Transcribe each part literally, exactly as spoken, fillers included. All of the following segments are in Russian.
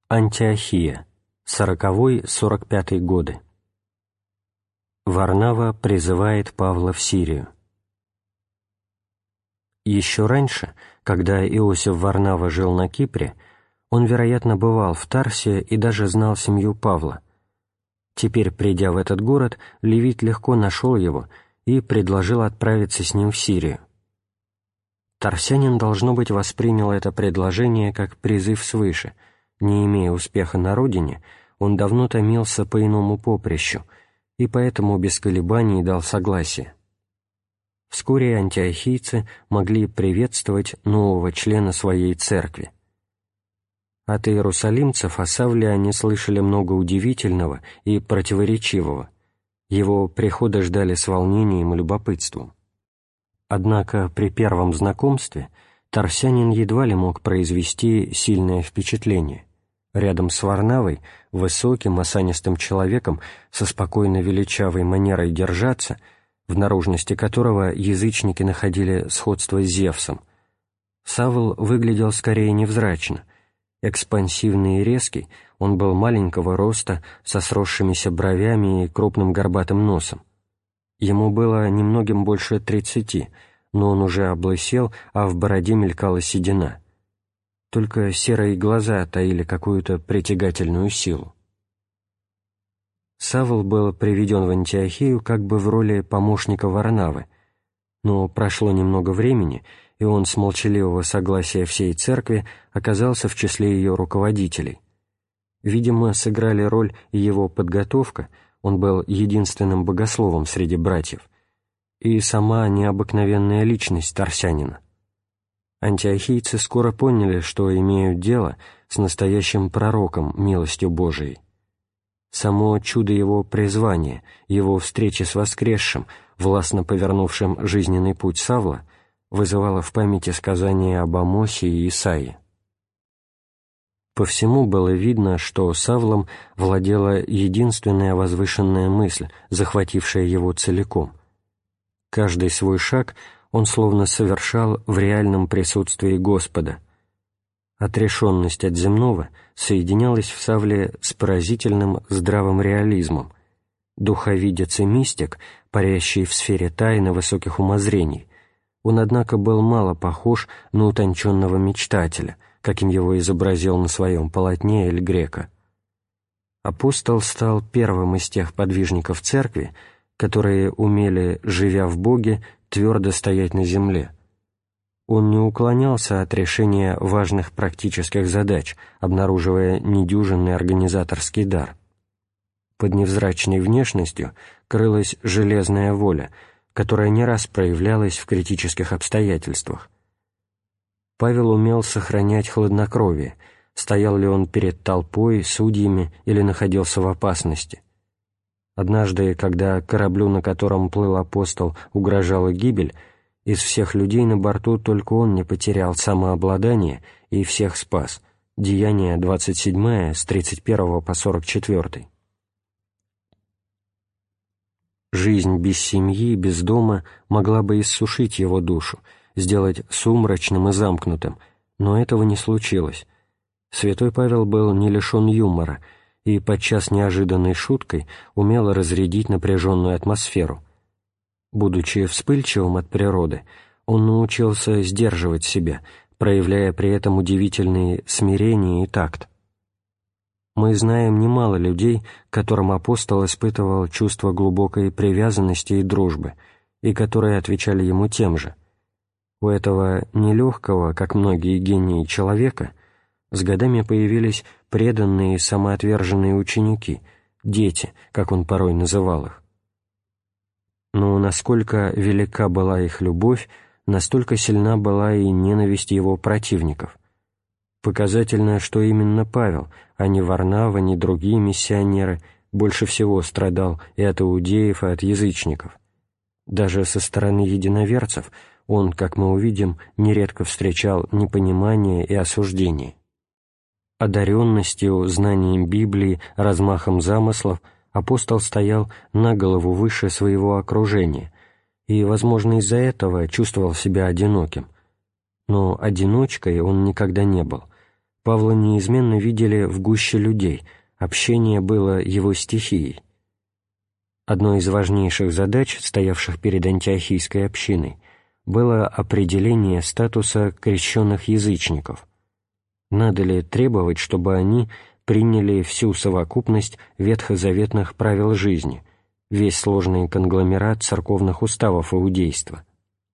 Антиохия, сороковой-сорок пятый годы. Варнава призывает Павла в Сирию. Еще раньше, когда Иосиф Варнава жил на Кипре, он, вероятно, бывал в Тарсе и даже знал семью Павла. Теперь, придя в этот город, левит легко нашел его и предложил отправиться с ним в Сирию. Тарсянин, должно быть, воспринял это предложение как призыв свыше. Не имея успеха на родине, он давно томился по иному поприщу, и поэтому без колебаний дал согласие. Вскоре антиохийцы могли приветствовать нового члена своей церкви. От иерусалимцев о Савле они слышали много удивительного и противоречивого. Его прихода ждали с волнением и любопытством. Однако при первом знакомстве Тарсянин едва ли мог произвести сильное впечатление. Рядом с Варнавой, высоким, осанистым человеком со спокойно величавой манерой держаться, в наружности которого язычники находили сходство с Зевсом, Савл выглядел скорее невзрачно. Экспансивный и резкий, он был маленького роста, со сросшимися бровями и крупным горбатым носом. Ему было немногим больше тридцати, но он уже облысел, а в бороде мелькала седина. Только серые глаза таили какую-то притягательную силу. Савл был приведен в Антиохию как бы в роли помощника Варнавы, но прошло немного времени, и он с молчаливого согласия всей церкви оказался в числе ее руководителей. Видимо, сыграли роль и его подготовка, он был единственным богословом среди братьев, и сама необыкновенная личность Тарсянина. Антиохийцы скоро поняли, что имеют дело с настоящим пророком милостью Божией. Само чудо его призвания, его встречи с воскресшим, властно повернувшим жизненный путь Савла, вызывало в памяти сказания об Амосе и Исаии. По всему было видно, что Савлом владела единственная возвышенная мысль, захватившая его целиком. Каждый свой шаг он словно совершал в реальном присутствии Господа. Отрешенность от земного соединялась в Савле с поразительным здравым реализмом. Духовидец и мистик, парящий в сфере тайны высоких умозрений, он, однако, был мало похож на утонченного мечтателя, каким его изобразил на своем полотне Эль Греко. Апостол стал первым из тех подвижников церкви, которые умели, живя в Боге, твердо стоять на земле. Он не уклонялся от решения важных практических задач, обнаруживая недюжинный организаторский дар. Под невзрачной внешностью крылась железная воля, которая не раз проявлялась в критических обстоятельствах. Павел умел сохранять хладнокровие, стоял ли он перед толпой, судьями или находился в опасности. Однажды, когда кораблю, на котором плыл апостол, угрожала гибель, из всех людей на борту только он не потерял самообладание и всех спас. Деяния двадцать седьмое, с тридцать первого по сорок четвёртый. Жизнь без семьи, без дома могла бы иссушить его душу, сделать сумрачным и замкнутым, но этого не случилось. Святой Павел был не лишен юмора и подчас неожиданной шуткой умел разрядить напряженную атмосферу. Будучи вспыльчивым от природы, он научился сдерживать себя, проявляя при этом удивительные смирение и такт. Мы знаем немало людей, которым апостол испытывал чувство глубокой привязанности и дружбы, и которые отвечали ему тем же. У этого нелегкого, как многие гении человека, с годами появились преданные и самоотверженные ученики, дети, как он порой называл их. Но насколько велика была их любовь, настолько сильна была и ненависть его противников. Показательно, что именно Павел, а не Варнава, ни другие миссионеры, больше всего страдал и от иудеев, и от язычников. Даже со стороны единоверцев он, как мы увидим, нередко встречал непонимание и осуждение. Одаренностью, знанием Библии, размахом замыслов апостол стоял на голову выше своего окружения и, возможно, из-за этого чувствовал себя одиноким. Но одиночкой он никогда не был. Павла неизменно видели в гуще людей, общение было его стихией. Одной из важнейших задач, стоявших перед антиохийской общиной, было определение статуса крещенных язычников. Надо ли требовать, чтобы они приняли всю совокупность ветхозаветных правил жизни, весь сложный конгломерат церковных уставов иудейства?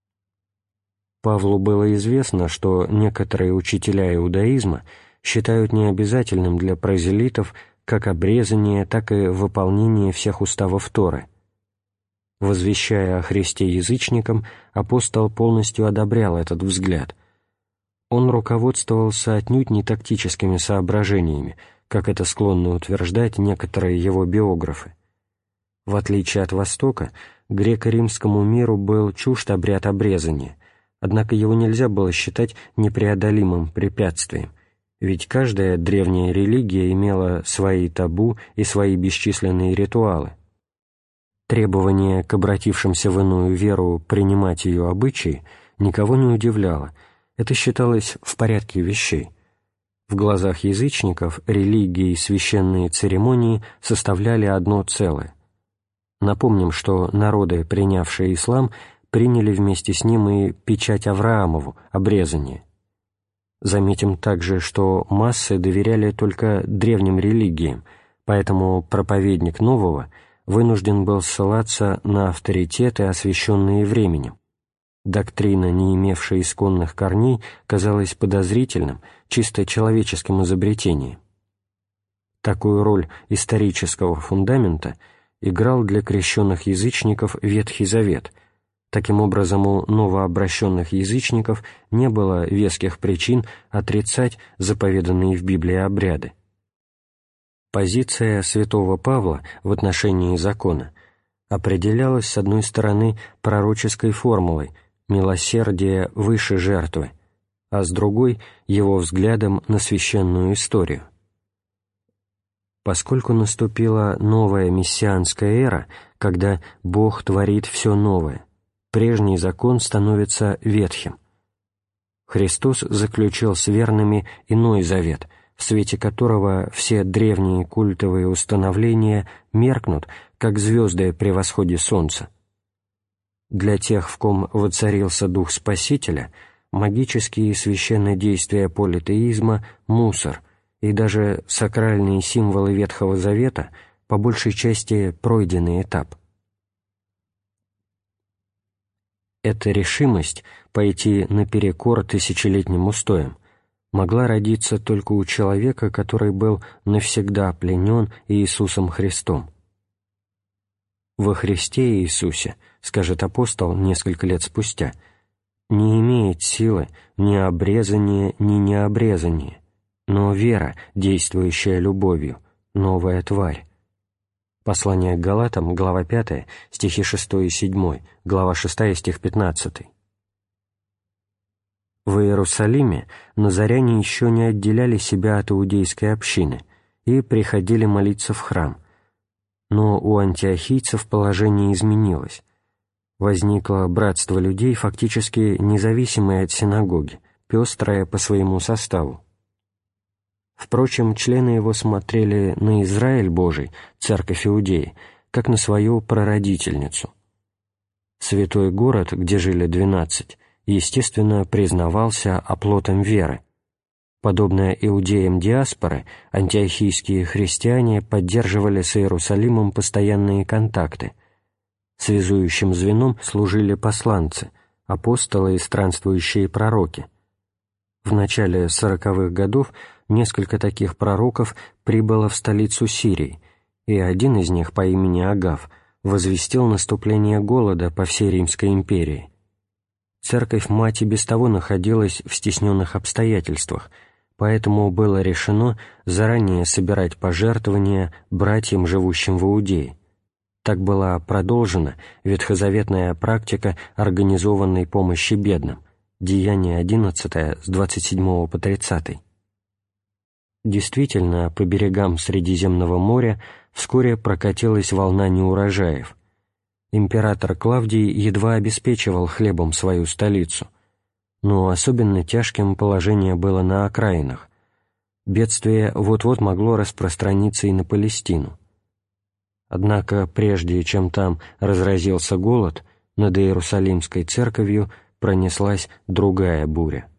Павлу было известно, что некоторые учителя иудаизма считают необязательным для прозелитов как обрезание, так и выполнение всех уставов Торы. Возвещая о Христе язычникам, апостол полностью одобрял этот взгляд. Он руководствовался отнюдь не тактическими соображениями, как это склонны утверждать некоторые его биографы. В отличие от Востока, греко-римскому миру был чужд обряд обрезания, однако его нельзя было считать непреодолимым препятствием, ведь каждая древняя религия имела свои табу и свои бесчисленные ритуалы. Требование к обратившимся в иную веру принимать ее обычаи никого не удивляло, это считалось в порядке вещей. В глазах язычников религии и священные церемонии составляли одно целое. Напомним, что народы, принявшие ислам, приняли вместе с ним и печать Авраамову, обрезание. Заметим также, что массы доверяли только древним религиям, поэтому проповедник нового вынужден был ссылаться на авторитеты, освященные временем. Доктрина, не имевшая исконных корней, казалась подозрительным, чисто человеческим изобретением. Такую роль исторического фундамента играл для крещенных язычников Ветхий Завет. Таким образом, у новообращенных язычников не было веских причин отрицать заповеданные в Библии обряды. Позиция святого Павла в отношении закона определялась, с одной стороны, пророческой формулой «милосердие выше жертвы», а с другой — его взглядом на священную историю. Поскольку наступила новая мессианская эра, когда Бог творит все новое, прежний закон становится ветхим. Христос заключил с верными иной завет, в свете которого все древние культовые установления меркнут, как звезды при восходе солнца. Для тех, в ком воцарился Дух Спасителя, магические и священные действия политеизма — мусор, и даже сакральные символы Ветхого Завета по большей части пройденный этап. Эта решимость пойти наперекор тысячелетним устоям могла родиться только у человека, который был навсегда пленен Иисусом Христом. «Во Христе Иисусе, — скажет апостол несколько лет спустя, — не имеет силы ни обрезание, ни необрезание, но вера, действующая любовью, новая тварь». Послание к Галатам, глава пятая, стихи шестой и седьмой, глава шестая, стих пятнадцатый. В Иерусалиме назаряне еще не отделяли себя от иудейской общины и приходили молиться в храм, но у антиохийцев положение изменилось. Возникло братство людей, фактически независимое от синагоги, пестрое по своему составу. Впрочем, члены его смотрели на Израиль Божий, церковь Иудеи, как на свою прародительницу. Святой город, где жили двенадцать, естественно, признавался оплотом веры. Подобно иудеям диаспоры, антиохийские христиане поддерживали с Иерусалимом постоянные контакты. Связующим звеном служили посланцы, апостолы и странствующие пророки. В начале сороковых годов несколько таких пророков прибыло в столицу Сирии, и один из них по имени Агав возвестил наступление голода по всей Римской империи. Церковь-мать и без того находилась в стесненных обстоятельствах, поэтому было решено заранее собирать пожертвования братьям, живущим в Иудее. Так была продолжена ветхозаветная практика организованной помощи бедным, Деяния одиннадцатое, с двадцать седьмого по тридцатый. Действительно, по берегам Средиземного моря вскоре прокатилась волна неурожаев. Император Клавдий едва обеспечивал хлебом свою столицу, но особенно тяжким положение было на окраинах. бедствие вот-вот могло распространиться и на Палестину. Однако прежде чем там разразился голод, над Иерусалимской церковью пронеслась другая буря.